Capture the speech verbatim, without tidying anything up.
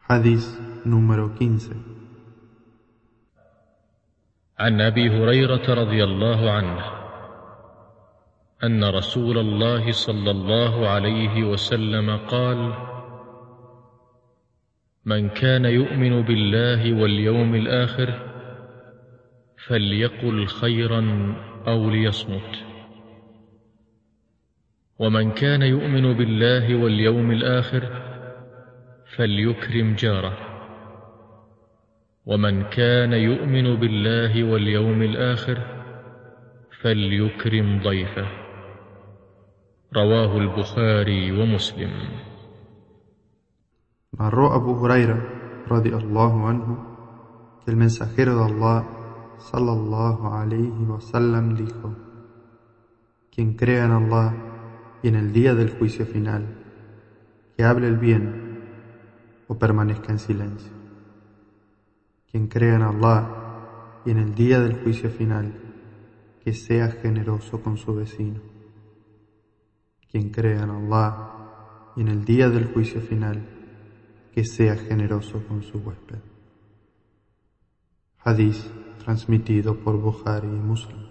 Hadís número quince. عن أبي هريرة رضي الله عنه أن رسول الله صلى الله عليه وسلم قال: من كان يؤمن بالله واليوم الآخر فليقل خيرا أو ليصمت، ومن كان يؤمن بالله واليوم الآخر فليكرم جاره، ومن كان يؤمن بالله واليوم الآخر فليكرم ضيفه. رواه البخاري ومسلم. Narró Abu Huraira, radiallahu anhu, que el mensajero de Allah, sallallahu alayhi wa sallam, dijo: quien crea en Allah y en el día del juicio final, que hable el bien o permanezca en silencio. Quien crea en Allah y en el día del juicio final, que sea generoso con su vecino. Quien crea en Allah y en el día del juicio final, que sea generoso con su huésped. Hadís transmitido por Bukhari y Muslim.